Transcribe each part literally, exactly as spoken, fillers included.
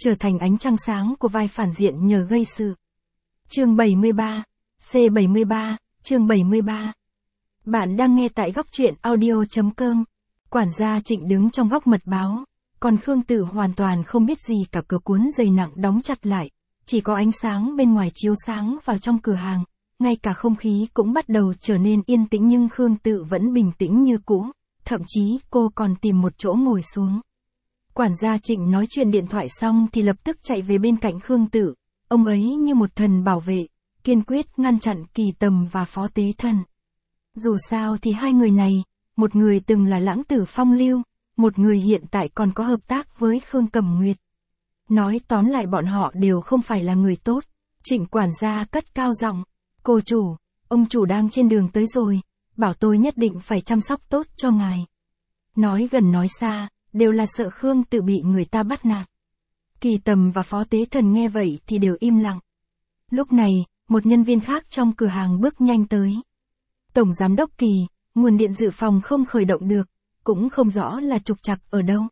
trở thành ánh trăng sáng của vai phản diện nhờ gây sự. Chương bảy mươi ba, C bảy mươi ba, chương bảy mươi ba. Bạn đang nghe tại góc truyện audio chấm com. Quản gia Trịnh đứng trong góc mật báo, còn Khương Tự hoàn toàn không biết gì cả, cửa cuốn dày nặng đóng chặt lại, chỉ có ánh sáng bên ngoài chiếu sáng vào trong cửa hàng, ngay cả không khí cũng bắt đầu trở nên yên tĩnh nhưng Khương Tự vẫn bình tĩnh như cũ, thậm chí cô còn tìm một chỗ ngồi xuống. Quản gia Trịnh nói chuyện điện thoại xong thì lập tức chạy về bên cạnh Khương Tự, ông ấy như một thần bảo vệ, kiên quyết ngăn chặn Kỳ Tầm và Phó Tế Thần. Dù sao thì hai người này, một người từng là lãng tử phong lưu, một người hiện tại còn có hợp tác với Khương Cẩm Nguyệt. Nói tóm lại bọn họ đều không phải là người tốt. Trịnh quản gia cất cao giọng, cô chủ, ông chủ đang trên đường tới rồi, bảo tôi nhất định phải chăm sóc tốt cho ngài. Nói gần nói xa, đều là sợ Khương Tự bị người ta bắt nạt. Kỳ Tầm và Phó Tế Thần nghe vậy thì đều im lặng. Lúc này, một nhân viên khác trong cửa hàng bước nhanh tới. Tổng giám đốc Kỳ, nguồn điện dự phòng không khởi động được, cũng không rõ là trục trặc ở đâu.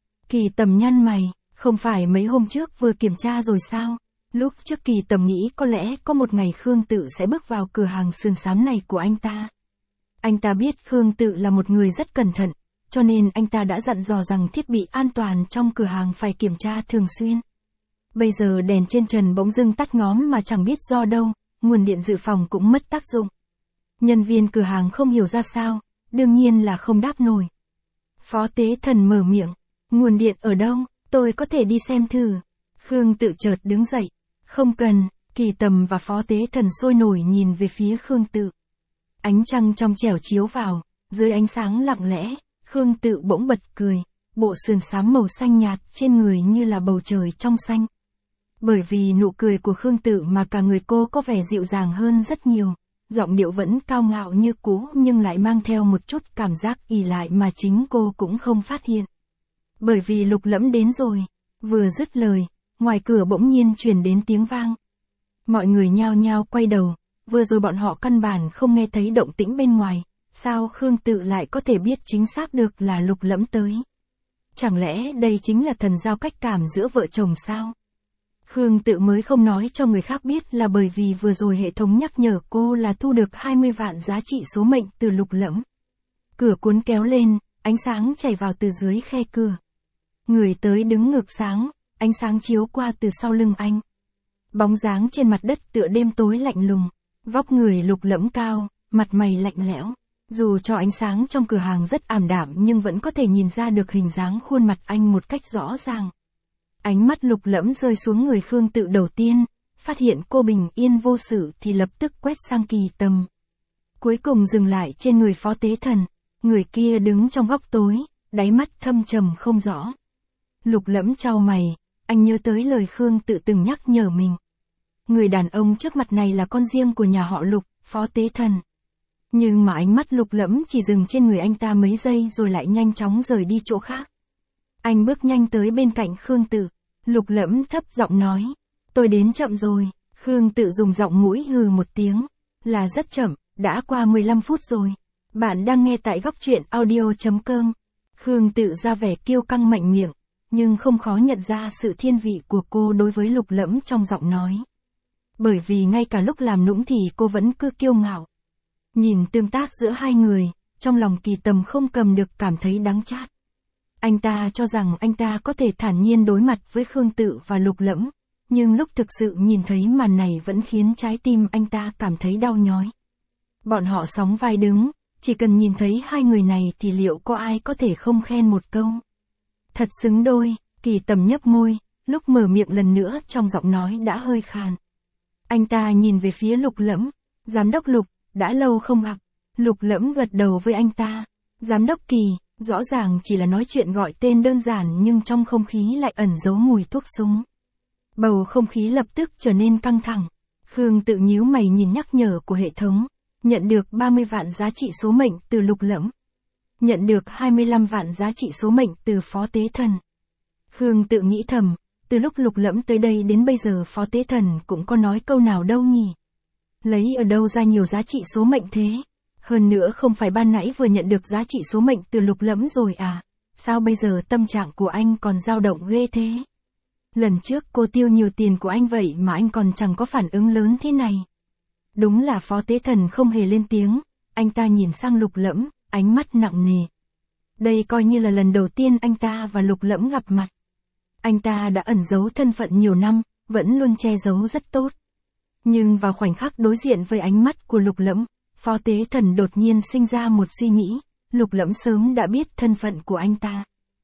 Kỳ Tầm nhăn mày, không phải mấy hôm trước vừa kiểm tra rồi sao? Lúc trước Kỳ Tầm nghĩ có lẽ có một ngày Khương Tự sẽ bước vào cửa hàng sườn xám này của anh ta. Anh ta biết Khương Tự là một người rất cẩn thận, cho nên anh ta đã dặn dò rằng thiết bị an toàn trong cửa hàng phải kiểm tra thường xuyên. Bây giờ đèn trên trần bỗng dưng tắt ngóm mà chẳng biết do đâu, nguồn điện dự phòng cũng mất tác dụng. Nhân viên cửa hàng không hiểu ra sao, đương nhiên là không đáp nổi. Phó Tế Thần mở miệng, nguồn điện ở đâu, tôi có thể đi xem thử. Khương Tự chợt đứng dậy, không cần. Kỳ Tầm và Phó Tế Thần sôi nổi nhìn về phía Khương Tự. Ánh trăng trong trẻo chiếu vào, dưới ánh sáng lặng lẽ, Khương Tự bỗng bật cười, bộ sườn xám màu xanh nhạt trên người như là bầu trời trong xanh. Bởi vì nụ cười của Khương Tự mà cả người cô có vẻ dịu dàng hơn rất nhiều, giọng điệu vẫn cao ngạo như cũ nhưng lại mang theo một chút cảm giác ỷ lại mà chính cô cũng không phát hiện. Bởi vì Lục Lẫm đến rồi, vừa dứt lời, ngoài cửa bỗng nhiên truyền đến tiếng vang. Mọi người nhao nhao quay đầu, vừa rồi bọn họ căn bản không nghe thấy động tĩnh bên ngoài, sao Khương Tự lại có thể biết chính xác được là Lục Lẫm tới? Chẳng lẽ đây chính là thần giao cách cảm giữa vợ chồng sao? Khương Tự mới không nói cho người khác biết là bởi vì vừa rồi hệ thống nhắc nhở cô là thu được hai mươi vạn giá trị số mệnh từ Lục Lẫm. Cửa cuốn kéo lên, ánh sáng chảy vào từ dưới khe cửa. Người tới đứng ngược sáng, ánh sáng chiếu qua từ sau lưng anh. Bóng dáng trên mặt đất tựa đêm tối lạnh lùng, vóc người Lục Lẫm cao, mặt mày lạnh lẽo. Dù cho ánh sáng trong cửa hàng rất ảm đạm nhưng vẫn có thể nhìn ra được hình dáng khuôn mặt anh một cách rõ ràng. Ánh mắt Lục Lẫm rơi xuống người Khương Tự đầu tiên, phát hiện cô bình yên vô sự thì lập tức quét sang Kỳ Tầm. Cuối cùng dừng lại trên người Phó Tế Thần, người kia đứng trong góc tối, đáy mắt thâm trầm không rõ. Lục Lẫm chau mày, anh nhớ tới lời Khương Tự từng nhắc nhở mình. Người đàn ông trước mặt này là con riêng của nhà họ Lục, Phó Tế Thần. Nhưng mà ánh mắt Lục Lẫm chỉ dừng trên người anh ta mấy giây rồi lại nhanh chóng rời đi chỗ khác. Anh bước nhanh tới bên cạnh Khương Tự. Lục Lẫm thấp giọng nói, tôi đến chậm rồi. Khương Tự dùng giọng mũi hừ một tiếng, là rất chậm, đã qua mười lăm phút rồi. Bạn đang nghe tại góc truyện audio chấm com. Khương Tự ra vẻ kiêu căng mạnh miệng, nhưng không khó nhận ra sự thiên vị của cô đối với Lục Lẫm trong giọng nói. Bởi vì ngay cả lúc làm nũng thì cô vẫn cứ kiêu ngạo. Nhìn tương tác giữa hai người, trong lòng Kỳ Tầm không cầm được cảm thấy đắng chát. Anh ta cho rằng anh ta có thể thản nhiên đối mặt với Khương Tự và Lục Lẫm, nhưng lúc thực sự nhìn thấy màn này vẫn khiến trái tim anh ta cảm thấy đau nhói. Bọn họ sóng vai đứng, chỉ cần nhìn thấy hai người này thì liệu có ai có thể không khen một câu. Thật xứng đôi. Kỳ Tầm nhấp môi, lúc mở miệng lần nữa trong giọng nói đã hơi khàn. Anh ta nhìn về phía Lục Lẫm, giám đốc Lục, đã lâu không gặp. Lục Lẫm gật đầu với anh ta, giám đốc Kỳ. Rõ ràng chỉ là nói chuyện gọi tên đơn giản nhưng trong không khí lại ẩn giấu mùi thuốc súng. Bầu không khí lập tức trở nên căng thẳng. Khương Tự nhíu mày nhìn nhắc nhở của hệ thống. Nhận được ba mươi vạn giá trị số mệnh từ Lục Lẫm. Nhận được hai mươi lăm vạn giá trị số mệnh từ Phó Tế Thần. Khương Tự nghĩ thầm, từ lúc Lục Lẫm tới đây đến bây giờ Phó Tế Thần cũng có nói câu nào đâu nhỉ. Lấy ở đâu ra nhiều giá trị số mệnh thế? Hơn nữa không phải ban nãy vừa nhận được giá trị số mệnh từ Lục Lẫm rồi à? Sao bây giờ tâm trạng của anh còn dao động ghê thế? Lần trước cô tiêu nhiều tiền của anh vậy mà anh còn chẳng có phản ứng lớn thế này. Đúng là Phó Tế Thần không hề lên tiếng, anh ta nhìn sang Lục Lẫm, ánh mắt nặng nề. Đây coi như là lần đầu tiên anh ta và Lục Lẫm gặp mặt. Anh ta đã ẩn giấu thân phận nhiều năm, vẫn luôn che giấu rất tốt. Nhưng vào khoảnh khắc đối diện với ánh mắt của Lục Lẫm, Phó Tế Thần đột nhiên sinh ra một suy nghĩ, Lục Lẫm sớm đã biết thân phận của anh ta.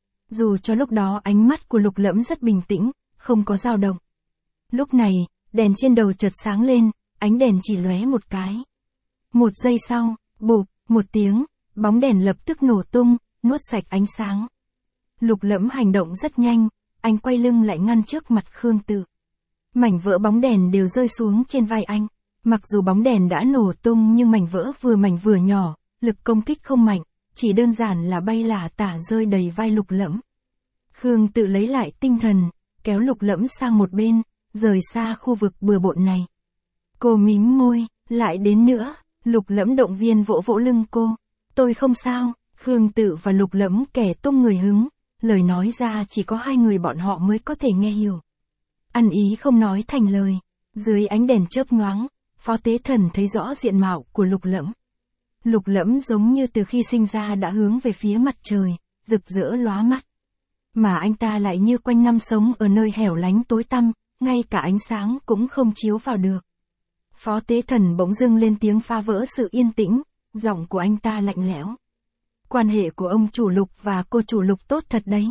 Dù cho lúc đó ánh mắt của Lục Lẫm rất bình tĩnh, không có dao động. Lúc này, đèn trên đầu chợt sáng lên, ánh đèn chỉ lóe một cái. Một giây sau, bụp, một tiếng, bóng đèn lập tức nổ tung, nuốt sạch ánh sáng. Lục Lẫm hành động rất nhanh, anh quay lưng lại ngăn trước mặt Khương Tự. Mảnh vỡ bóng đèn đều rơi xuống trên vai anh. Mặc dù bóng đèn đã nổ tung nhưng mảnh vỡ vừa mảnh vừa nhỏ, lực công kích không mạnh, chỉ đơn giản là bay lả tả rơi đầy vai Lục Lẫm. Khương Tự lấy lại tinh thần, kéo Lục Lẫm sang một bên, rời xa khu vực bừa bộn này. Cô mím môi, lại đến nữa, Lục Lẫm động viên vỗ vỗ lưng cô. Tôi không sao, Khương Tự và Lục Lẫm kẻ tung người hứng, lời nói ra chỉ có hai người bọn họ mới có thể nghe hiểu. Ăn ý không nói thành lời, dưới ánh đèn chớp nhoáng, Phó Tế Thần thấy rõ diện mạo của Lục Lẫm. Lục Lẫm giống như từ khi sinh ra đã hướng về phía mặt trời, rực rỡ lóa mắt. Mà anh ta lại như quanh năm sống ở nơi hẻo lánh tối tăm, ngay cả ánh sáng cũng không chiếu vào được. Phó Tế Thần bỗng dưng lên tiếng phá vỡ sự yên tĩnh, giọng của anh ta lạnh lẽo. Quan hệ của ông chủ Lục và cô chủ Lục tốt thật đấy.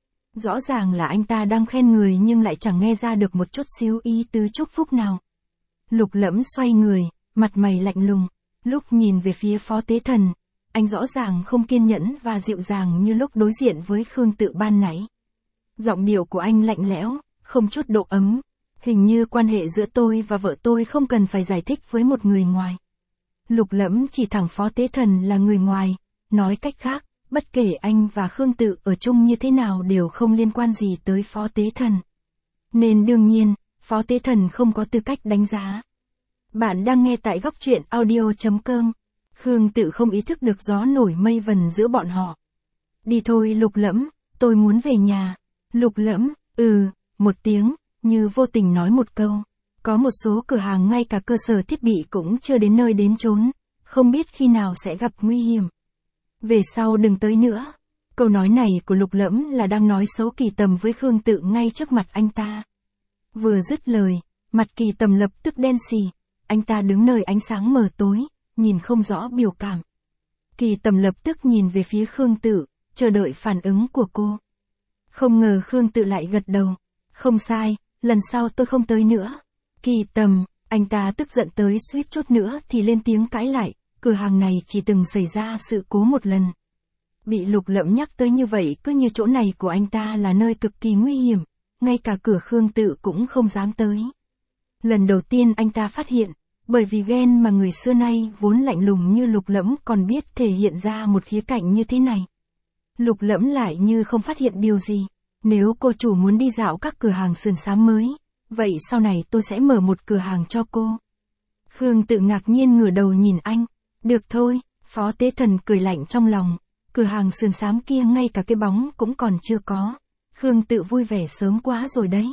Rõ ràng là anh ta đang khen người nhưng lại chẳng nghe ra được một chút xíu ý tứ chúc phúc nào. Lục Lẫm xoay người, mặt mày lạnh lùng, lúc nhìn về phía Phó Tế Thần, anh rõ ràng không kiên nhẫn và dịu dàng như lúc đối diện với Khương Tự ban nãy. Giọng điệu của anh lạnh lẽo, không chút độ ấm, hình như quan hệ giữa tôi và vợ tôi không cần phải giải thích với một người ngoài. Lục Lẫm chỉ thẳng Phó Tế Thần là người ngoài, nói cách khác, bất kể anh và Khương Tự ở chung như thế nào đều không liên quan gì tới Phó Tế Thần. Nên đương nhiên, Phó Tế Thần không có tư cách đánh giá. Bạn đang nghe tại góc truyện audio chấm com. Khương Tự không ý thức được gió nổi mây vần giữa bọn họ. Đi thôi Lục Lẫm, tôi muốn về nhà. Lục Lẫm, ừ, một tiếng, như vô tình nói một câu. Có một số cửa hàng ngay cả cơ sở thiết bị cũng chưa đến nơi đến chốn, không biết khi nào sẽ gặp nguy hiểm. Về sau đừng tới nữa. Câu nói này của Lục Lẫm là đang nói xấu Kỳ Tầm với Khương Tự ngay trước mặt anh ta. Vừa dứt lời, mặt Kỳ Tầm lập tức đen xì, anh ta đứng nơi ánh sáng mờ tối, nhìn không rõ biểu cảm. Kỳ Tầm lập tức nhìn về phía Khương Tự, chờ đợi phản ứng của cô. Không ngờ Khương Tự lại gật đầu. Không sai, lần sau tôi không tới nữa. Kỳ Tầm, anh ta tức giận tới suýt chút nữa thì lên tiếng cãi lại, cửa hàng này chỉ từng xảy ra sự cố một lần. Bị Lục Lẫm nhắc tới như vậy cứ như chỗ này của anh ta là nơi cực kỳ nguy hiểm, ngay cả cửa Khương Tự cũng không dám tới. Lần đầu tiên anh ta phát hiện, bởi vì ghen mà người xưa nay vốn lạnh lùng như Lục Lẫm còn biết thể hiện ra một khía cạnh như thế này. Lục Lẫm lại như không phát hiện điều gì. Nếu cô chủ muốn đi dạo các cửa hàng sườn xám mới, vậy sau này tôi sẽ mở một cửa hàng cho cô. Khương Tự ngạc nhiên ngửa đầu nhìn anh. Được thôi, Phó Tế Thần cười lạnh trong lòng. Cửa hàng sườn xám kia ngay cả cái bóng cũng còn chưa có. Khương Tự vui vẻ sớm quá rồi đấy.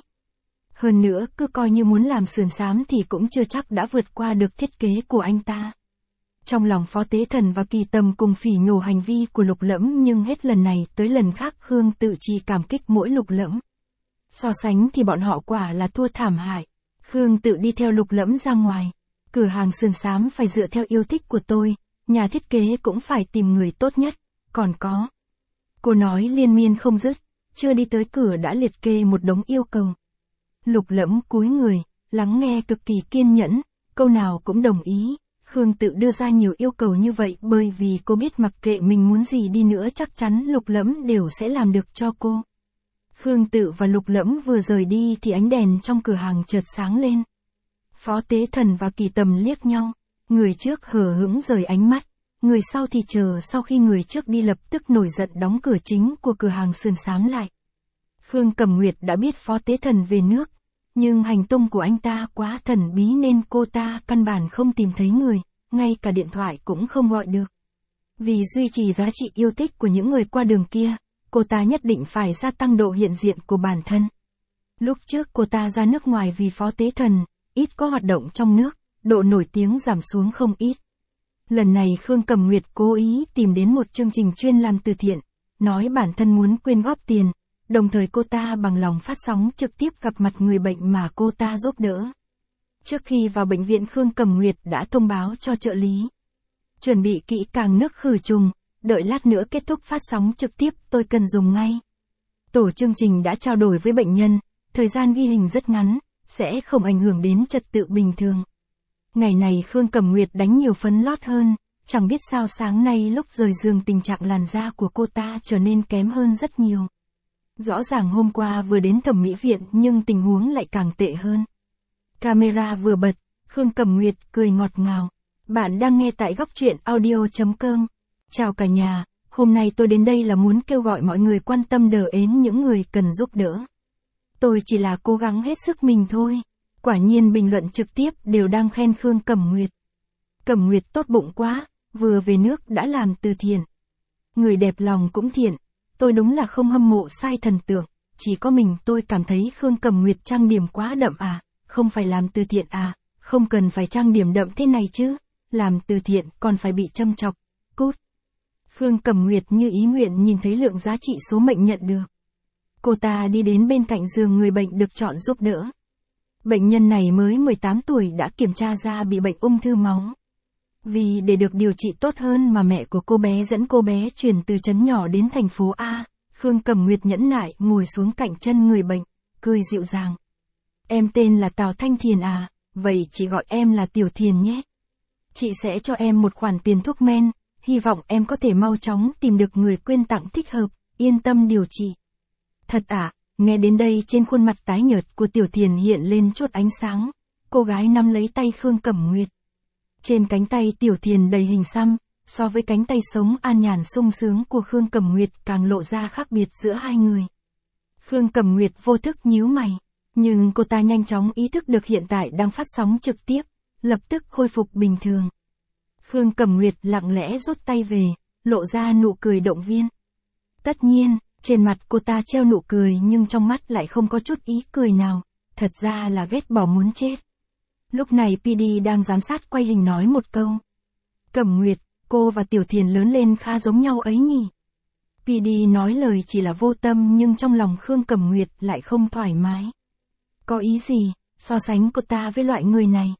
Hơn nữa cứ coi như muốn làm sườn xám thì cũng chưa chắc đã vượt qua được thiết kế của anh ta. Trong lòng Phó Tế Thần và Kỳ Tầm cùng phỉ nhổ hành vi của Lục Lẫm nhưng hết lần này tới lần khác Khương Tự chỉ cảm kích mỗi Lục Lẫm. So sánh thì bọn họ quả là thua thảm hại. Khương Tự đi theo Lục Lẫm ra ngoài. Cửa hàng sườn xám phải dựa theo yêu thích của tôi, nhà thiết kế cũng phải tìm người tốt nhất, còn có. Cô nói liên miên không dứt, chưa đi tới cửa đã liệt kê một đống yêu cầu. Lục Lẫm cúi người, lắng nghe cực kỳ kiên nhẫn, câu nào cũng đồng ý. Khương Tự đưa ra nhiều yêu cầu như vậy bởi vì cô biết mặc kệ mình muốn gì đi nữa chắc chắn Lục Lẫm đều sẽ làm được cho cô. Khương Tự và Lục Lẫm vừa rời đi thì ánh đèn trong cửa hàng chợt sáng lên. Phó Tế Thần và Kỳ Tầm liếc nhau, người trước hờ hững rời ánh mắt, người sau thì chờ sau khi người trước đi lập tức nổi giận đóng cửa chính của cửa hàng sườn xám lại. Khương Cẩm Nguyệt đã biết Phó Tế Thần về nước, nhưng hành tung của anh ta quá thần bí nên cô ta căn bản không tìm thấy người, ngay cả điện thoại cũng không gọi được. Vì duy trì giá trị yêu thích của những người qua đường kia, cô ta nhất định phải gia tăng độ hiện diện của bản thân. Lúc trước cô ta ra nước ngoài vì phó tế thần, ít có hoạt động trong nước, độ nổi tiếng giảm xuống không ít. Lần này Khương Cẩm Nguyệt cố ý tìm đến một chương trình chuyên làm từ thiện, nói bản thân muốn quyên góp tiền, đồng thời cô ta bằng lòng phát sóng trực tiếp gặp mặt người bệnh mà cô ta giúp đỡ. Trước khi vào bệnh viện Khương Cẩm Nguyệt đã thông báo cho trợ lý. Chuẩn bị kỹ càng nước khử trùng, đợi lát nữa kết thúc phát sóng trực tiếp tôi cần dùng ngay. Tổ chương trình đã trao đổi với bệnh nhân, thời gian ghi hình rất ngắn, sẽ không ảnh hưởng đến trật tự bình thường. Ngày này Khương Cẩm Nguyệt đánh nhiều phấn lót hơn, chẳng biết sao sáng nay lúc rời giường tình trạng làn da của cô ta trở nên kém hơn rất nhiều. Rõ ràng hôm qua vừa đến thẩm mỹ viện nhưng tình huống lại càng tệ hơn. Camera vừa bật, Khương Cẩm Nguyệt cười ngọt ngào. Bạn đang nghe tại góc truyện audio chấm com. Chào cả nhà, hôm nay tôi đến đây là muốn kêu gọi mọi người quan tâm đỡ ến những người cần giúp đỡ. Tôi chỉ là cố gắng hết sức mình thôi. Quả nhiên bình luận trực tiếp đều đang khen Khương Cẩm Nguyệt. Cẩm Nguyệt tốt bụng quá, vừa về nước đã làm từ thiện. Người đẹp lòng cũng thiện, tôi đúng là không hâm mộ sai thần tượng, chỉ có mình tôi cảm thấy Khương Cẩm Nguyệt trang điểm quá đậm à, không phải làm từ thiện à, không cần phải trang điểm đậm thế này chứ, làm từ thiện còn phải bị châm chọc, cút. Khương Cẩm Nguyệt như ý nguyện nhìn thấy lượng giá trị số mệnh nhận được. Cô ta đi đến bên cạnh giường người bệnh được chọn giúp đỡ. Bệnh nhân này mới mười tám tuổi đã kiểm tra ra bị bệnh ung thư máu. Vì để được điều trị tốt hơn mà mẹ của cô bé dẫn cô bé chuyển từ trấn nhỏ đến thành phố A, Khương Cẩm Nguyệt nhẫn nại ngồi xuống cạnh chân người bệnh, cười dịu dàng. Em tên là Tào Thanh Thiền à, vậy chị gọi em là Tiểu Thiền nhé. Chị sẽ cho em một khoản tiền thuốc men, hy vọng em có thể mau chóng tìm được người quyên tặng thích hợp, yên tâm điều trị. Thật à? Nghe đến đây trên khuôn mặt tái nhợt của Tiểu Thiền hiện lên chút ánh sáng, cô gái nắm lấy tay Khương Cẩm Nguyệt. Trên cánh tay Tiểu Thiền đầy hình xăm, so với cánh tay sống an nhàn sung sướng của Khương Cẩm Nguyệt càng lộ ra khác biệt giữa hai người. Khương Cẩm Nguyệt vô thức nhíu mày, nhưng cô ta nhanh chóng ý thức được hiện tại đang phát sóng trực tiếp, lập tức khôi phục bình thường. Khương Cẩm Nguyệt lặng lẽ rút tay về, lộ ra nụ cười động viên. Tất nhiên, trên mặt cô ta treo nụ cười nhưng trong mắt lại không có chút ý cười nào, thật ra là ghét bỏ muốn chết. Lúc này pê đê đang giám sát quay hình nói một câu. Cẩm Nguyệt, cô và Tiểu Thiền lớn lên khá giống nhau ấy nhỉ. pê đê nói lời chỉ là vô tâm nhưng trong lòng Khương Cẩm Nguyệt lại không thoải mái. Có ý gì, so sánh cô ta với loại người này.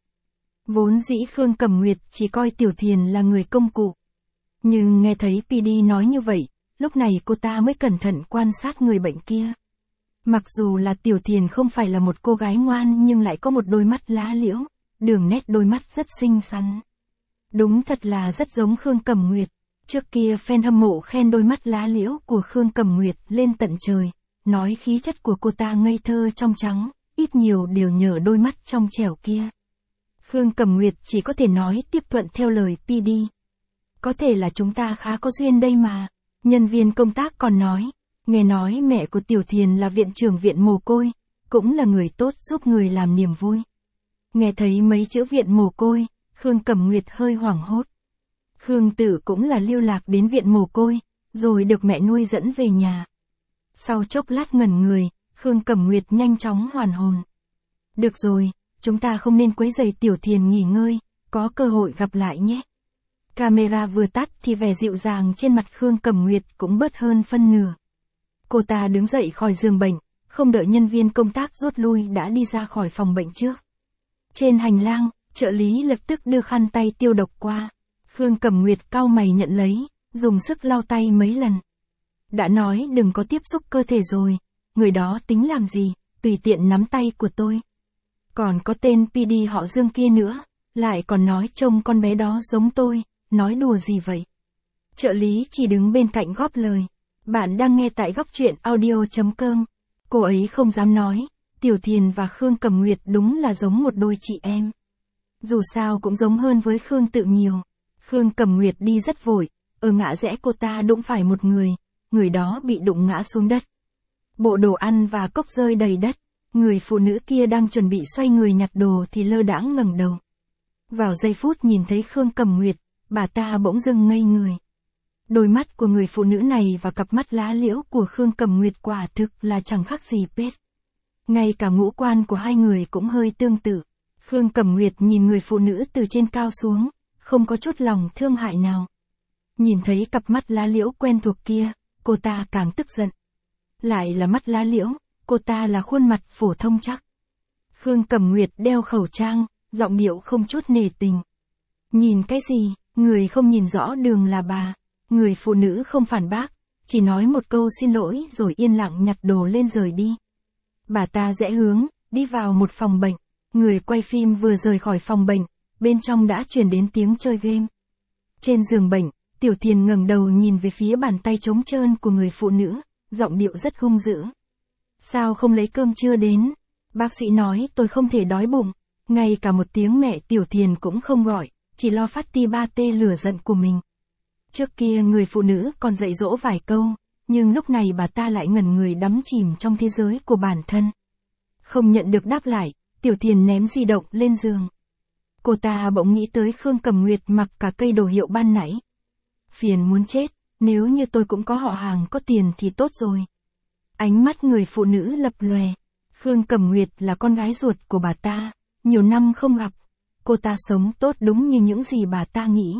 Vốn dĩ Khương Cẩm Nguyệt chỉ coi Tiểu Thiền là người công cụ. Nhưng nghe thấy pê đê nói như vậy, lúc này cô ta mới cẩn thận quan sát người bệnh kia. Mặc dù là Tiểu Thiền không phải là một cô gái ngoan nhưng lại có một đôi mắt lá liễu, đường nét đôi mắt rất xinh xắn. Đúng thật là rất giống Khương Cẩm Nguyệt. Trước kia fan hâm mộ khen đôi mắt lá liễu của Khương Cẩm Nguyệt lên tận trời, nói khí chất của cô ta ngây thơ trong trắng, ít nhiều đều nhờ đôi mắt trong trẻo kia. Khương Cẩm Nguyệt chỉ có thể nói tiếp thuận theo lời pê đê. Có thể là chúng ta khá có duyên đây mà. Nhân viên công tác còn nói, nghe nói mẹ của Tiểu Thiền là viện trưởng viện mồ côi, cũng là người tốt giúp người làm niềm vui. Nghe thấy mấy chữ viện mồ côi, Khương Cẩm Nguyệt hơi hoảng hốt. Khương Tử cũng là lưu lạc đến viện mồ côi, rồi được mẹ nuôi dẫn về nhà. Sau chốc lát ngẩn người, Khương Cẩm Nguyệt nhanh chóng hoàn hồn. Được rồi, chúng ta không nên quấy rầy Tiểu Thiền nghỉ ngơi, có cơ hội gặp lại nhé. Camera vừa tắt thì vẻ dịu dàng trên mặt Khương Cẩm Nguyệt cũng bớt hơn phân nửa. Cô ta đứng dậy khỏi giường bệnh, không đợi nhân viên công tác rút lui đã đi ra khỏi phòng bệnh trước. Trên hành lang, trợ lý lập tức đưa khăn tay tiêu độc qua. Khương Cẩm Nguyệt cau mày nhận lấy, dùng sức lau tay mấy lần. Đã nói đừng có tiếp xúc cơ thể rồi, người đó tính làm gì, tùy tiện nắm tay của tôi. Còn có tên pê đê họ Dương kia nữa, lại còn nói trông con bé đó giống tôi, nói đùa gì vậy? Trợ lý chỉ đứng bên cạnh góp lời. Bạn đang nghe tại góc truyện audio chấm com. Cô ấy không dám nói, Tiểu Thiền và Khương Cẩm Nguyệt đúng là giống một đôi chị em. Dù sao cũng giống hơn với Khương Tự nhiều. Khương Cẩm Nguyệt đi rất vội, ở ngã rẽ cô ta đụng phải một người, người đó bị đụng ngã xuống đất. Bộ đồ ăn và cốc rơi đầy đất, người phụ nữ kia đang chuẩn bị xoay người nhặt đồ thì lơ đãng ngẩng đầu. Vào giây phút nhìn thấy Khương Cẩm Nguyệt, bà ta bỗng dưng ngây người. Đôi mắt của người phụ nữ này và cặp mắt lá liễu của Khương Cẩm Nguyệt quả thực là chẳng khác gì pết. ngay cả ngũ quan của hai người cũng hơi tương tự. Khương Cẩm Nguyệt nhìn người phụ nữ từ trên cao xuống, không có chút lòng thương hại nào. Nhìn thấy cặp mắt lá liễu quen thuộc kia, cô ta càng tức giận. Lại là mắt lá liễu, cô ta là khuôn mặt phổ thông chắc. Khương Cẩm Nguyệt đeo khẩu trang, giọng điệu không chút nể tình. Nhìn cái gì, người không nhìn rõ đường là bà. Người phụ nữ không phản bác, chỉ nói một câu xin lỗi rồi yên lặng nhặt đồ lên rời đi. Bà ta rẽ hướng, đi vào một phòng bệnh. Người quay phim vừa rời khỏi phòng bệnh, bên trong đã truyền đến tiếng chơi game. Trên giường bệnh, Tiểu Thiền ngẩng đầu nhìn về phía bàn tay trống trơn của người phụ nữ, giọng điệu rất hung dữ. Sao không lấy cơm trưa đến? Bác sĩ nói tôi không thể đói bụng, ngay cả một tiếng mẹ Tiểu Thiền cũng không gọi, chỉ lo phát ti ba tê lửa giận của mình. Trước kia người phụ nữ còn dạy dỗ vài câu, nhưng lúc này bà ta lại ngẩn người đắm chìm trong thế giới của bản thân. Không nhận được đáp lại, Tiểu Thiền ném di động lên giường. Cô ta bỗng nghĩ tới Khương Cẩm Nguyệt mặc cả cây đồ hiệu ban nãy. Phiền muốn chết, nếu như tôi cũng có họ hàng có tiền thì tốt rồi. Ánh mắt người phụ nữ lập lòe. Khương Cẩm Nguyệt là con gái ruột của bà ta, nhiều năm không gặp. Cô ta sống tốt đúng như những gì bà ta nghĩ.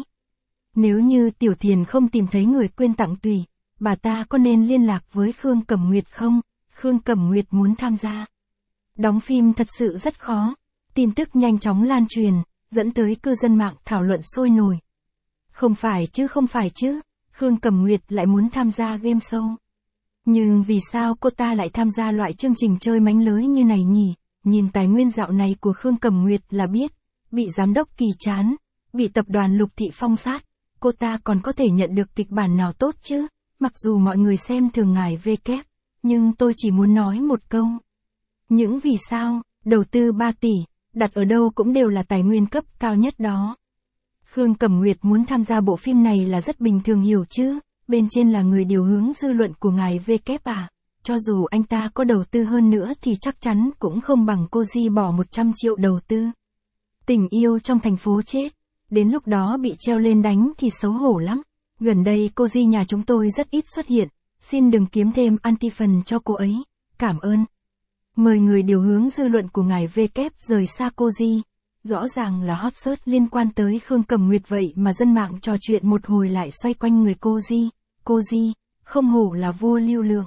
Nếu như Tiểu Thiền không tìm thấy người quyên tặng tùy, bà ta có nên liên lạc với Khương Cẩm Nguyệt không? Khương Cẩm Nguyệt muốn tham gia. Đóng phim thật sự rất khó. Tin tức nhanh chóng lan truyền, dẫn tới cư dân mạng thảo luận sôi nổi. Không phải chứ không phải chứ, Khương Cẩm Nguyệt lại muốn tham gia game show. Nhưng vì sao cô ta lại tham gia loại chương trình chơi mánh lới như này nhỉ? Nhìn tài nguyên dạo này của Khương Cẩm Nguyệt là biết, bị giám đốc Kỳ chán, bị tập đoàn Lục Thị phong sát, cô ta còn có thể nhận được kịch bản nào tốt chứ? Mặc dù mọi người xem thường ngài V kép, nhưng tôi chỉ muốn nói một câu. Những vì sao, đầu tư ba tỷ, đặt ở đâu cũng đều là tài nguyên cấp cao nhất đó. Khương Cẩm Nguyệt muốn tham gia bộ phim này là rất bình thường hiểu chứ, bên trên là người điều hướng dư luận của ngài V kép à. Cho dù anh ta có đầu tư hơn nữa thì chắc chắn cũng không bằng cô Di bỏ một trăm triệu đầu tư. Tình yêu trong thành phố chết, đến lúc đó bị treo lên đánh thì xấu hổ lắm. Gần đây cô Di nhà chúng tôi rất ít xuất hiện, xin đừng kiếm thêm anti phần cho cô ấy, cảm ơn. Mời người điều hướng dư luận của ngài V kép rời xa cô Di. Rõ ràng là hot search liên quan tới Khương Cẩm Nguyệt vậy mà dân mạng trò chuyện một hồi lại xoay quanh người cô Di. Cô Di, không hổ là vua lưu lượng.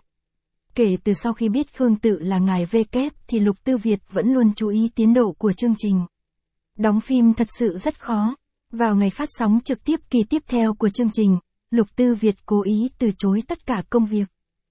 Kể từ sau khi biết Khương Tự là ngài V kép thì Lục Tư Việt vẫn luôn chú ý tiến độ của chương trình. Đóng phim thật sự rất khó. Vào ngày phát sóng trực tiếp kỳ tiếp theo của chương trình, Lục Tư Việt cố ý từ chối tất cả công việc.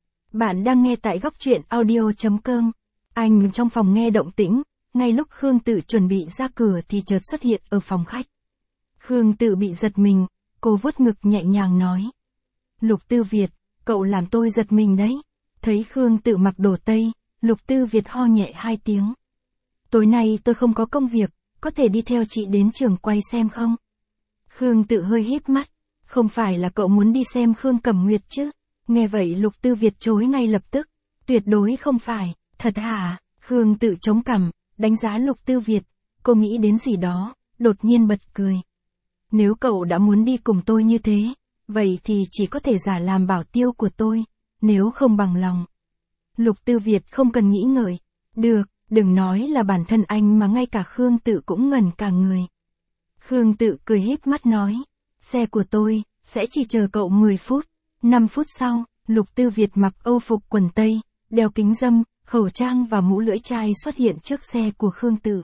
Bạn đang nghe tại góc truyện audio chấm com. Anh trong phòng nghe động tĩnh, ngay lúc Khương Tự chuẩn bị ra cửa thì chợt xuất hiện ở phòng khách. Khương Tự bị giật mình, cô vuốt ngực nhẹ nhàng nói. Lục Tư Việt, cậu làm tôi giật mình đấy. Thấy Khương Tự mặc đồ tây, Lục Tư Việt ho nhẹ hai tiếng. Tối nay tôi không có công việc, có thể đi theo chị đến trường quay xem không? Khương Tự hơi híp mắt, không phải là cậu muốn đi xem Khương Cẩm Nguyệt chứ? Nghe vậy Lục Tư Việt chối ngay lập tức, tuyệt đối không phải, thật hả? Khương Tự chống cằm, đánh giá Lục Tư Việt, cô nghĩ đến gì đó, đột nhiên bật cười. Nếu cậu đã muốn đi cùng tôi như thế, vậy thì chỉ có thể giả làm bảo tiêu của tôi, nếu không bằng lòng. Lục Tư Việt không cần nghĩ ngợi, được, đừng nói là bản thân anh mà ngay cả Khương Tự cũng ngẩn cả người. Khương Tự cười híp mắt nói, xe của tôi, sẽ chỉ chờ cậu mười phút. năm phút sau, Lục Tư Việt mặc âu phục quần tây, đeo kính râm, khẩu trang và mũ lưỡi chai xuất hiện trước xe của Khương Tự.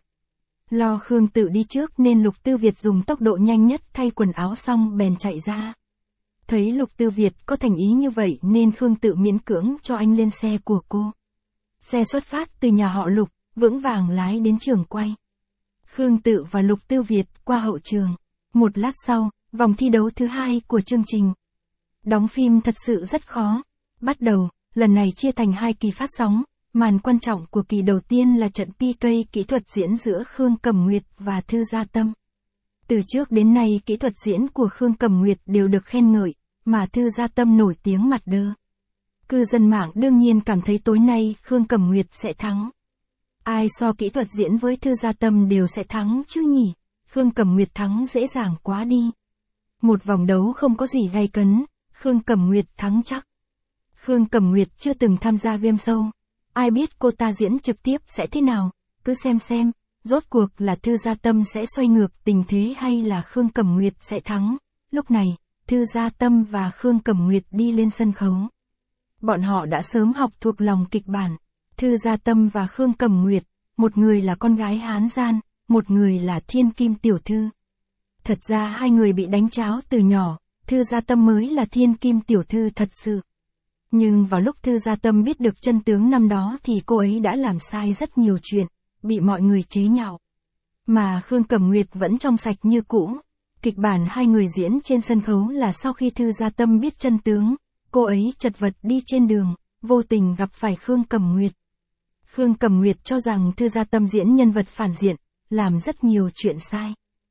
Lo Khương Tự đi trước nên Lục Tư Việt dùng tốc độ nhanh nhất thay quần áo xong bèn chạy ra. Thấy Lục Tư Việt có thành ý như vậy nên Khương Tự miễn cưỡng cho anh lên xe của cô. Xe xuất phát từ nhà họ Lục, vững vàng lái đến trường quay. Khương Tự và Lục Tư Việt qua hậu trường. Một lát sau, vòng thi đấu thứ hai của chương trình. Đóng phim thật sự rất khó. Bắt đầu, lần này chia thành hai kỳ phát sóng. Màn quan trọng của kỳ đầu tiên là trận pê ca kỹ thuật diễn giữa Khương Cẩm Nguyệt và Thư Gia Tâm. Từ trước đến nay kỹ thuật diễn của Khương Cẩm Nguyệt đều được khen ngợi, mà Thư Gia Tâm nổi tiếng mặt đơ. Cư dân mạng đương nhiên cảm thấy tối nay Khương Cẩm Nguyệt sẽ thắng. Ai so kỹ thuật diễn với Thư Gia Tâm đều sẽ thắng chứ nhỉ? Khương Cẩm Nguyệt thắng dễ dàng quá đi. Một vòng đấu không có gì gay cấn, Khương Cẩm Nguyệt thắng chắc. Khương Cẩm Nguyệt chưa từng tham gia game show. ai biết cô ta diễn trực tiếp sẽ thế nào, cứ xem xem, rốt cuộc là Thư Gia Tâm sẽ xoay ngược tình thế hay là Khương Cẩm Nguyệt sẽ thắng. Lúc này, Thư Gia Tâm và Khương Cẩm Nguyệt đi lên sân khấu. Bọn họ đã sớm học thuộc lòng kịch bản. Thư Gia Tâm và Khương Cẩm Nguyệt, một người là con gái Hán gian, một người là thiên kim tiểu thư. Thật ra hai người bị đánh tráo từ nhỏ, Thư Gia Tâm mới là thiên kim tiểu thư thật sự. Nhưng vào lúc Thư Gia Tâm biết được chân tướng năm đó thì cô ấy đã làm sai rất nhiều chuyện, bị mọi người chế nhạo. Mà Khương Cẩm Nguyệt vẫn trong sạch như cũ. Kịch bản hai người diễn trên sân khấu là sau khi Thư Gia Tâm biết chân tướng, cô ấy chật vật đi trên đường, vô tình gặp phải Khương Cẩm Nguyệt. Khương Cẩm Nguyệt cho rằng Thư Gia Tâm diễn nhân vật phản diện, làm rất nhiều chuyện sai.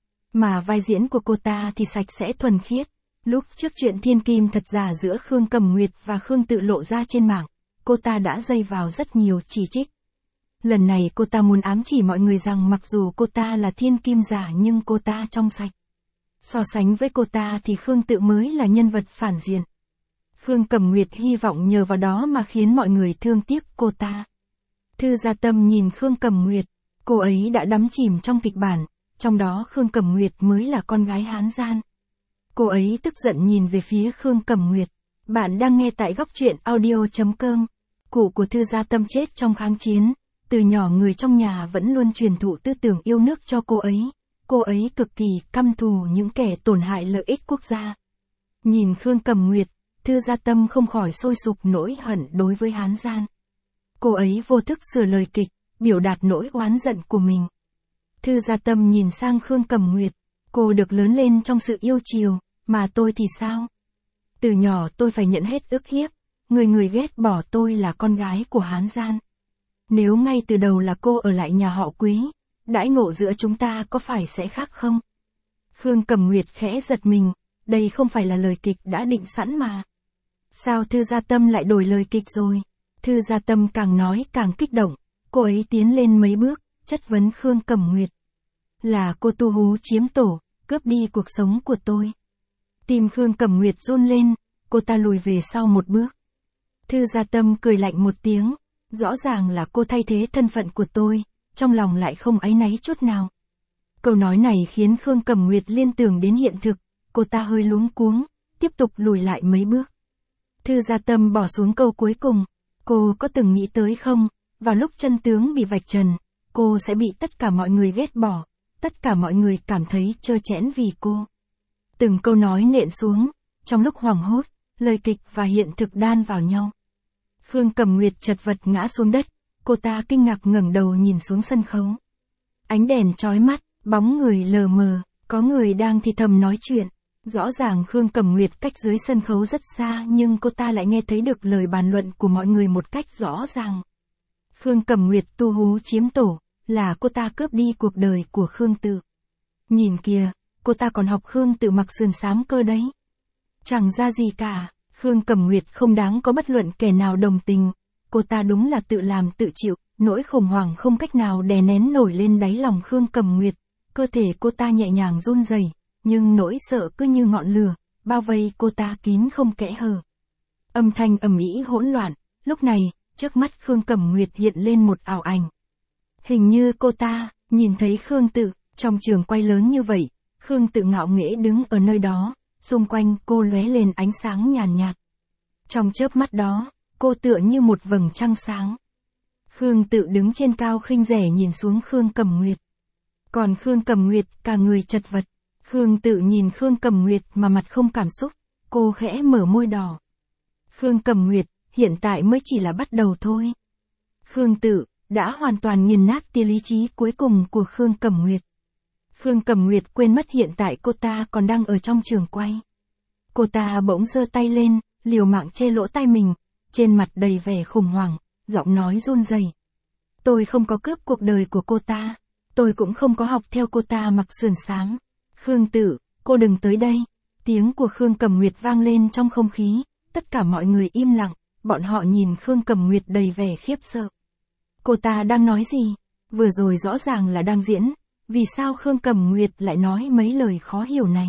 Mà vai diễn của cô ta thì sạch sẽ thuần khiết. Lúc trước chuyện thiên kim thật giả giữa Khương Cẩm Nguyệt và Khương Tự lộ ra trên mạng, cô ta đã dây vào rất nhiều chỉ trích. Lần này cô ta muốn ám chỉ mọi người rằng mặc dù cô ta là thiên kim giả nhưng cô ta trong sạch. So sánh với cô ta thì Khương Tự mới là nhân vật phản diện. Khương Cẩm Nguyệt hy vọng nhờ vào đó mà khiến mọi người thương tiếc cô ta. Thư Gia Tâm nhìn Khương Cẩm Nguyệt, cô ấy đã đắm chìm trong kịch bản, trong đó Khương Cẩm Nguyệt mới là con gái Hán gian. Cô ấy tức giận nhìn về phía Khương Cẩm Nguyệt. Bạn đang nghe tại góc truyện audio chấm com. Cụ của Thư Gia Tâm chết trong kháng chiến, từ nhỏ người trong nhà vẫn luôn truyền thụ tư tưởng yêu nước cho cô ấy. Cô ấy cực kỳ căm thù những kẻ tổn hại lợi ích quốc gia. Nhìn Khương Cẩm Nguyệt, Thư Gia Tâm không khỏi sôi sục nỗi hận đối với Hán gian. Cô ấy vô thức sửa lời kịch, biểu đạt nỗi oán giận của mình. Thư Gia Tâm nhìn sang Khương Cẩm Nguyệt, cô được lớn lên trong sự yêu chiều, mà tôi thì sao? Từ nhỏ tôi phải nhận hết ức hiếp, người người ghét bỏ tôi là con gái của Hán gian. Nếu ngay từ đầu là cô ở lại nhà họ Quý, đãi ngộ giữa chúng ta có phải sẽ khác không? Khương Cẩm Nguyệt khẽ giật mình, đây không phải là lời kịch đã định sẵn mà. Sao Thư Gia Tâm lại đổi lời kịch rồi? Thư Gia Tâm càng nói càng kích động, cô ấy tiến lên mấy bước, chất vấn Khương Cẩm Nguyệt. Là cô tu hú chiếm tổ, cướp đi cuộc sống của tôi. Tim Khương Cẩm Nguyệt run lên, cô ta lùi về sau một bước. Thư Gia Tâm cười lạnh một tiếng, rõ ràng là cô thay thế thân phận của tôi, trong lòng lại không áy náy chút nào. Câu nói này khiến Khương Cẩm Nguyệt liên tưởng đến hiện thực, cô ta hơi luống cuống, tiếp tục lùi lại mấy bước. Thư Gia Tâm bỏ xuống câu cuối cùng, cô có từng nghĩ tới không, vào lúc chân tướng bị vạch trần, cô sẽ bị tất cả mọi người ghét bỏ, tất cả mọi người cảm thấy trơ trẽn vì cô. Từng câu nói nện xuống, trong lúc hoảng hốt, lời kịch và hiện thực đan vào nhau. Khương Cẩm Nguyệt chật vật ngã xuống đất, cô ta kinh ngạc ngẩng đầu nhìn xuống sân khấu. Ánh đèn chói mắt, bóng người lờ mờ, có người đang thì thầm nói chuyện. Rõ ràng Khương Cẩm Nguyệt cách dưới sân khấu rất xa nhưng cô ta lại nghe thấy được lời bàn luận của mọi người một cách rõ ràng. Khương Cẩm Nguyệt tu hú chiếm tổ, là cô ta cướp đi cuộc đời của Khương Tự. Nhìn kìa, cô ta còn học Khương Tự mặc sườn xám cơ đấy. Chẳng ra gì cả, Khương Cẩm Nguyệt không đáng có bất luận kẻ nào đồng tình, cô ta đúng là tự làm tự chịu, nỗi khủng hoảng không cách nào đè nén nổi lên đáy lòng Khương Cẩm Nguyệt, cơ thể cô ta nhẹ nhàng run rẩy, nhưng nỗi sợ cứ như ngọn lửa, bao vây cô ta kín không kẽ hở. Âm thanh ầm ĩ hỗn loạn, lúc này, trước mắt Khương Cẩm Nguyệt hiện lên một ảo ảnh. Hình như cô ta, nhìn thấy Khương Tự, trong trường quay lớn như vậy, Khương Tự ngạo nghễ đứng ở nơi đó, xung quanh cô lóe lên ánh sáng nhàn nhạt. Trong chớp mắt đó, cô tựa như một vầng trăng sáng. Khương Tự đứng trên cao khinh rẻ nhìn xuống Khương Cẩm Nguyệt. Còn Khương Cẩm Nguyệt cả người chật vật. Khương Tự nhìn Khương Cẩm Nguyệt mà mặt không cảm xúc, cô khẽ mở môi đỏ. Khương Cẩm Nguyệt, hiện tại mới chỉ là bắt đầu thôi. Khương Tự đã hoàn toàn nghiền nát tia lý trí cuối cùng của Khương Cẩm Nguyệt. Khương Cẩm Nguyệt quên mất hiện tại cô ta còn đang ở trong trường quay. Cô ta bỗng giơ tay lên, liều mạng che lỗ tai mình, trên mặt đầy vẻ khủng hoảng, giọng nói run rẩy. Tôi không có cướp cuộc đời của cô ta, tôi cũng không có học theo cô ta mặc sườn xám. Khương Tự, cô đừng tới đây. Tiếng của Khương Cẩm Nguyệt vang lên trong không khí, tất cả mọi người im lặng, bọn họ nhìn Khương Cẩm Nguyệt đầy vẻ khiếp sợ. Cô ta đang nói gì? Vừa rồi rõ ràng là đang diễn, vì sao Khương Cẩm Nguyệt lại nói mấy lời khó hiểu này?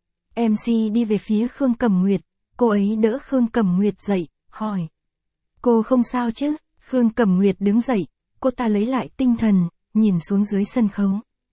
em xê đi về phía Khương Cẩm Nguyệt, cô ấy đỡ Khương Cẩm Nguyệt dậy, hỏi. Cô không sao chứ? Khương Cẩm Nguyệt đứng dậy, cô ta lấy lại tinh thần, nhìn xuống dưới sân khấu.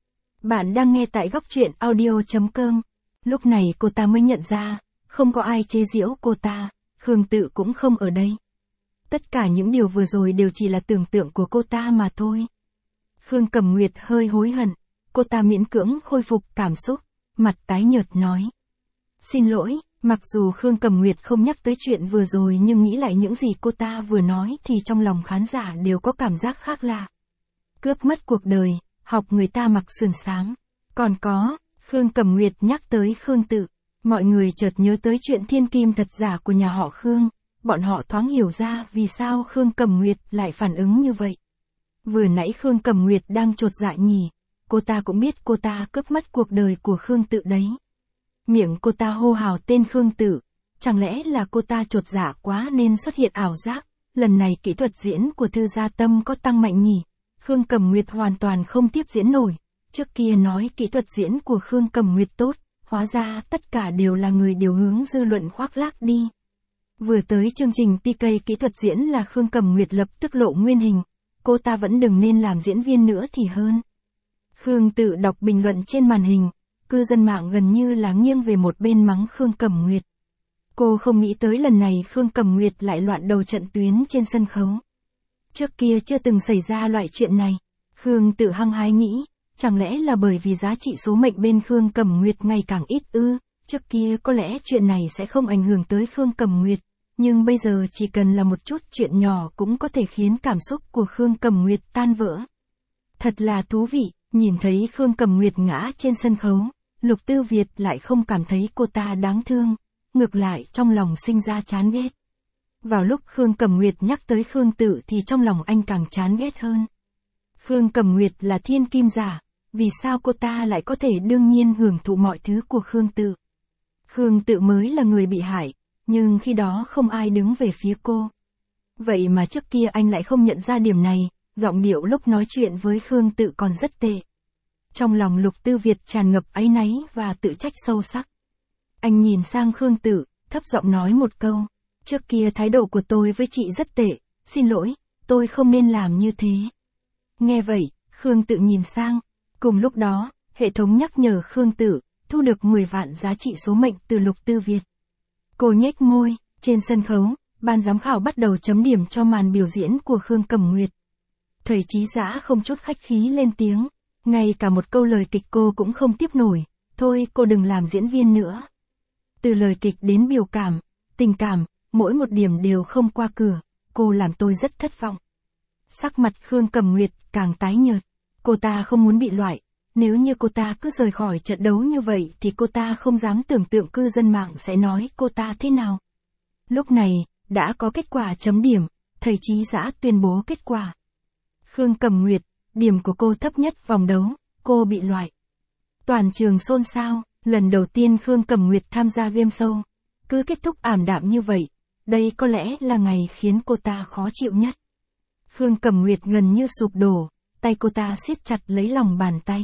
Bạn đang nghe tại góc truyện audio chấm com. Lúc này cô ta mới nhận ra, không có ai chế giễu cô ta, Khương Tự cũng không ở đây. Tất cả những điều vừa rồi đều chỉ là tưởng tượng của cô ta mà thôi. Khương Cẩm Nguyệt hơi hối hận, cô ta miễn cưỡng khôi phục cảm xúc, mặt tái nhợt nói. Xin lỗi, mặc dù Khương Cẩm Nguyệt không nhắc tới chuyện vừa rồi nhưng nghĩ lại những gì cô ta vừa nói thì trong lòng khán giả đều có cảm giác khác lạ. Cướp mất cuộc đời, học người ta mặc sườn xám. Còn có, Khương Cẩm Nguyệt nhắc tới Khương Tự, mọi người chợt nhớ tới chuyện thiên kim thật giả của nhà họ Khương, bọn họ thoáng hiểu ra vì sao Khương Cẩm Nguyệt lại phản ứng như vậy. Vừa nãy Khương Cẩm Nguyệt đang chột dạ nhỉ, cô ta cũng biết cô ta cướp mất cuộc đời của Khương Tự đấy. Miệng cô ta hô hào tên Khương Tự, chẳng lẽ là cô ta chột dạ quá nên xuất hiện ảo giác, lần này kỹ thuật diễn của Thư Gia Tâm có tăng mạnh nhỉ? Khương Cẩm Nguyệt hoàn toàn không tiếp diễn nổi, trước kia nói kỹ thuật diễn của Khương Cẩm Nguyệt tốt, hóa ra tất cả đều là người điều hướng dư luận khoác lác đi. Vừa tới chương trình pê ca kỹ thuật diễn là Khương Cẩm Nguyệt lập tức lộ nguyên hình, cô ta vẫn đừng nên làm diễn viên nữa thì hơn. Khương Tự đọc bình luận trên màn hình, cư dân mạng gần như là nghiêng về một bên mắng Khương Cẩm Nguyệt. Cô không nghĩ tới lần này Khương Cẩm Nguyệt lại loạn đầu trận tuyến trên sân khấu. Trước kia chưa từng xảy ra loại chuyện này. Khương Tự hăng hái nghĩ, chẳng lẽ là bởi vì giá trị số mệnh bên Khương Cẩm Nguyệt ngày càng ít ư? Trước kia có lẽ chuyện này sẽ không ảnh hưởng tới Khương Cẩm Nguyệt, nhưng bây giờ chỉ cần là một chút chuyện nhỏ cũng có thể khiến cảm xúc của Khương Cẩm Nguyệt tan vỡ. Thật là thú vị, nhìn thấy Khương Cẩm Nguyệt ngã trên sân khấu, Lục Tư Việt lại không cảm thấy cô ta đáng thương, ngược lại trong lòng sinh ra chán ghét. Vào lúc Khương Cẩm Nguyệt nhắc tới Khương Tự thì trong lòng anh càng chán ghét hơn. Khương Cẩm Nguyệt là thiên kim giả, vì sao cô ta lại có thể đương nhiên hưởng thụ mọi thứ của Khương Tự? Khương Tự mới là người bị hại, nhưng khi đó không ai đứng về phía cô. Vậy mà trước kia anh lại không nhận ra điểm này, giọng điệu lúc nói chuyện với Khương Tự còn rất tệ. Trong lòng Lục Tư Việt tràn ngập áy náy và tự trách sâu sắc. Anh nhìn sang Khương Tự, thấp giọng nói một câu. Trước kia thái độ của tôi với chị rất tệ, xin lỗi, tôi không nên làm như thế. Nghe vậy, Khương Tự nhìn sang. Cùng lúc đó, hệ thống nhắc nhở Khương Tự, thu được mười vạn giá trị số mệnh từ Lục Tư Việt. Cô nhếch môi, trên sân khấu, ban giám khảo bắt đầu chấm điểm cho màn biểu diễn của Khương Cẩm Nguyệt. Thầy Chí Dã không chút khách khí lên tiếng, ngay cả một câu lời kịch cô cũng không tiếp nổi, thôi cô đừng làm diễn viên nữa. Từ lời kịch đến biểu cảm, tình cảm, mỗi một điểm đều không qua cửa, cô làm tôi rất thất vọng. Sắc mặt Khương Cẩm Nguyệt càng tái nhợt, cô ta không muốn bị loại, nếu như cô ta cứ rời khỏi trận đấu như vậy thì cô ta không dám tưởng tượng cư dân mạng sẽ nói cô ta thế nào. Lúc này, đã có kết quả chấm điểm, thầy Chí Dã tuyên bố kết quả. Khương Cẩm Nguyệt, điểm của cô thấp nhất vòng đấu, cô bị loại. Toàn trường xôn xao, lần đầu tiên Khương Cẩm Nguyệt tham gia game show, cứ kết thúc ảm đạm như vậy, đây có lẽ là ngày khiến cô ta khó chịu nhất. Khương Cẩm Nguyệt gần như sụp đổ, tay cô ta siết chặt lấy lòng bàn tay.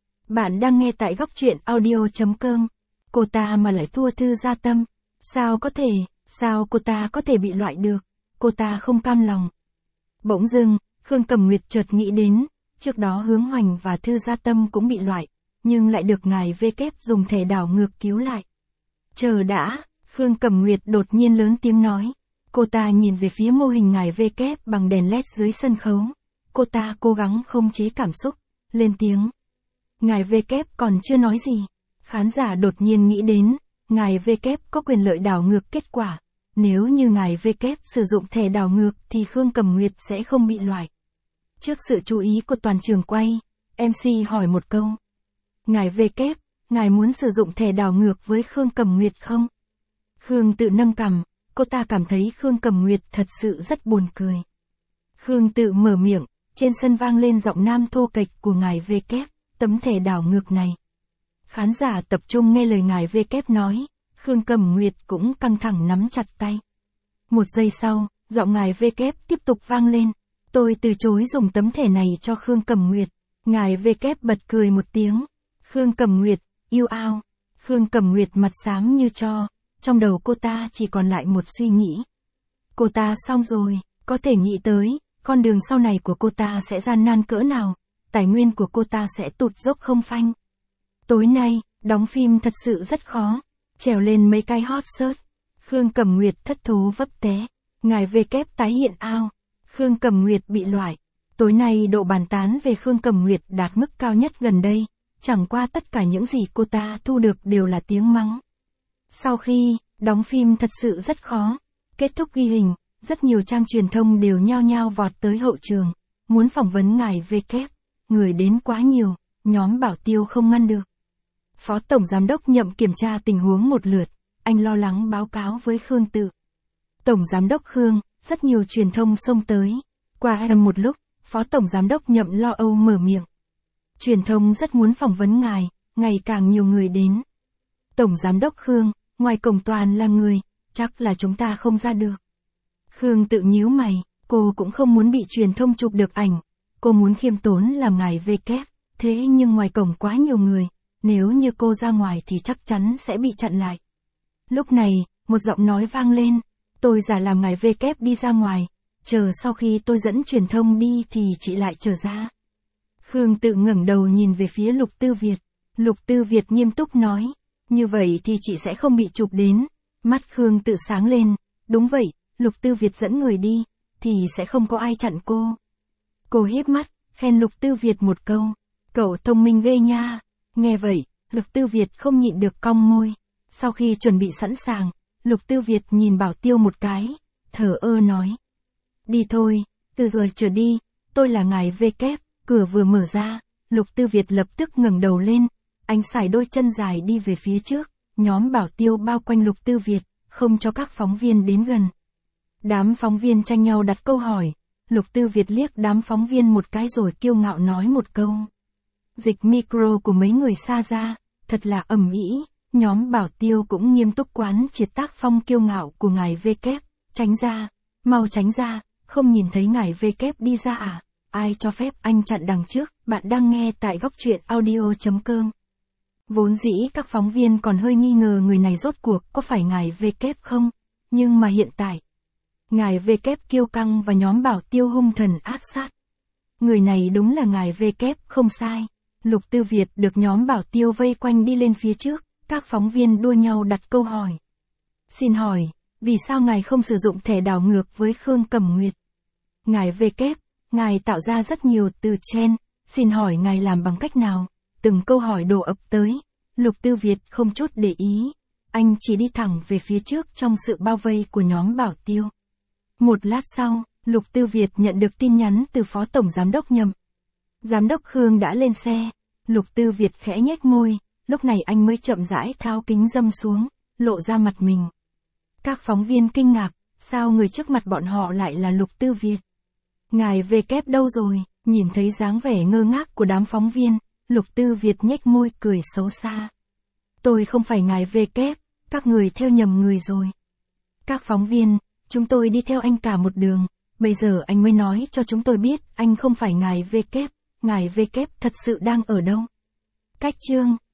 Bạn đang nghe tại góc truyện audio chấm com. Cô ta mà lại thua Thư Gia Tâm. Sao có thể, sao cô ta có thể bị loại được? Cô ta không cam lòng. Bỗng dưng, Khương Cẩm Nguyệt chợt nghĩ đến, trước đó Hướng Hoành và Thư Gia Tâm cũng bị loại, nhưng lại được ngài V K dùng thẻ đảo ngược cứu lại. Chờ đã, Khương Cẩm Nguyệt đột nhiên lớn tiếng nói. Cô ta nhìn về phía mô hình ngài V K bằng đèn led dưới sân khấu. Cô ta cố gắng không chế cảm xúc, lên tiếng. Ngài V K còn chưa nói gì. Khán giả đột nhiên nghĩ đến, ngài V K có quyền lợi đảo ngược kết quả. Nếu như ngài V K sử dụng thẻ đảo ngược thì Khương Cẩm Nguyệt sẽ không bị loại. Trước sự chú ý của toàn trường quay, em xê hỏi một câu. Ngài V K, ngài muốn sử dụng thẻ đảo ngược với Khương Cẩm Nguyệt không? Khương Tự nâng cằm, cô ta cảm thấy Khương Cẩm Nguyệt thật sự rất buồn cười. Khương Tự mở miệng, trên sân vang lên giọng nam thô kệch của ngài V K, tấm thẻ đảo ngược này. Khán giả tập trung nghe lời ngài V K nói, Khương Cẩm Nguyệt cũng căng thẳng nắm chặt tay. Một giây sau, giọng ngài V K tiếp tục vang lên, tôi từ chối dùng tấm thẻ này cho Khương Cẩm Nguyệt. Ngài V K bật cười một tiếng, Khương Cẩm Nguyệt, yêu ao. Khương Cẩm Nguyệt mặt xám như tro, trong đầu cô ta chỉ còn lại một suy nghĩ. Cô ta xong rồi, có thể nghĩ tới, con đường sau này của cô ta sẽ gian nan cỡ nào, tài nguyên của cô ta sẽ tụt dốc không phanh. Tối nay, đóng phim thật sự rất khó, trèo lên mấy cái hot search. Khương Cẩm Nguyệt thất thố vấp té, ngài V kép tái hiện ao, Khương Cẩm Nguyệt bị loại. Tối nay độ bàn tán về Khương Cẩm Nguyệt đạt mức cao nhất gần đây, chẳng qua tất cả những gì cô ta thu được đều là tiếng mắng. Sau khi, đóng phim thật sự rất khó, kết thúc ghi hình, rất nhiều trang truyền thông đều nhao nhao vọt tới hậu trường, muốn phỏng vấn ngài V kép, người đến quá nhiều, nhóm Bảo Tiêu không ngăn được. Phó Tổng Giám đốc Nhậm kiểm tra tình huống một lượt, anh lo lắng báo cáo với Khương Tự. Tổng Giám đốc Khương, rất nhiều truyền thông xông tới, qua một lúc, Phó Tổng Giám đốc Nhậm lo âu mở miệng. Truyền thông rất muốn phỏng vấn ngài, ngày càng nhiều người đến. Tổng Giám đốc Khương, ngoài cổng toàn là người, chắc là chúng ta không ra được. Khương Tự nhíu mày, cô cũng không muốn bị truyền thông chụp được ảnh, cô muốn khiêm tốn làm ngài V kép, thế nhưng ngoài cổng quá nhiều người, nếu như cô ra ngoài thì chắc chắn sẽ bị chặn lại. Lúc này, một giọng nói vang lên, tôi giả làm ngài V kép đi ra ngoài, chờ sau khi tôi dẫn truyền thông đi thì chị lại trở ra. Khương Tự ngẩng đầu nhìn về phía Lục Tư Việt, Lục Tư Việt nghiêm túc nói, như vậy thì chị sẽ không bị chụp đến. Mắt Khương Tự sáng lên, đúng vậy, Lục Tư Việt dẫn người đi, thì sẽ không có ai chặn cô. Cô híp mắt, khen Lục Tư Việt một câu, cậu thông minh ghê nha. Nghe vậy, Lục Tư Việt không nhịn được cong môi. Sau khi chuẩn bị sẵn sàng, Lục Tư Việt nhìn Bảo Tiêu một cái, thở ơ nói. Đi thôi, từ giờ trở đi, tôi là ngài V kép. Cửa vừa mở ra, Lục Tư Việt lập tức ngẩng đầu lên, anh sải đôi chân dài đi về phía trước, nhóm Bảo Tiêu bao quanh Lục Tư Việt, không cho các phóng viên đến gần. Đám phóng viên tranh nhau đặt câu hỏi, Lục Tư Việt liếc đám phóng viên một cái rồi kiêu ngạo nói một câu. Dịch micro của mấy người xa ra, thật là ầm ĩ. Nhóm Bảo Tiêu cũng nghiêm túc quán triệt tác phong kiêu ngạo của ngài V kép, tránh ra, mau tránh ra, không nhìn thấy ngài V kép đi ra à, ai cho phép anh chặn đằng trước. Bạn đang nghe tại góc truyện audio chấm com. Vốn dĩ các phóng viên còn hơi nghi ngờ người này rốt cuộc có phải ngài V kép không, nhưng mà hiện tại, ngài V kép kiêu căng và nhóm Bảo Tiêu hung thần ác sát. Người này đúng là ngài V kép không sai. Lục Tư Việt được nhóm Bảo Tiêu vây quanh đi lên phía trước, các phóng viên đua nhau đặt câu hỏi. Xin hỏi, vì sao ngài không sử dụng thẻ đảo ngược với Khương Cẩm Nguyệt? Ngài V kép, ngài tạo ra rất nhiều từ trên, xin hỏi ngài làm bằng cách nào? Từng câu hỏi đổ ập tới, Lục Tư Việt không chút để ý, anh chỉ đi thẳng về phía trước trong sự bao vây của nhóm Bảo Tiêu. Một lát sau, Lục Tư Việt nhận được tin nhắn từ Phó Tổng Giám đốc Nhậm. Giám đốc Khương đã lên xe, Lục Tư Việt khẽ nhếch môi, lúc này anh mới chậm rãi tháo kính râm xuống, lộ ra mặt mình. Các phóng viên kinh ngạc, sao người trước mặt bọn họ lại là Lục Tư Việt? Ngài V kép đâu rồi? Nhìn thấy dáng vẻ ngơ ngác của đám phóng viên, Lục Tư Việt nhếch môi cười xấu xa. Tôi không phải ngài V kép, các người theo nhầm người rồi. Các phóng viên, chúng tôi đi theo anh cả một đường, bây giờ anh mới nói cho chúng tôi biết anh không phải ngài V kép, ngài V kép thật sự đang ở đâu? Cách chương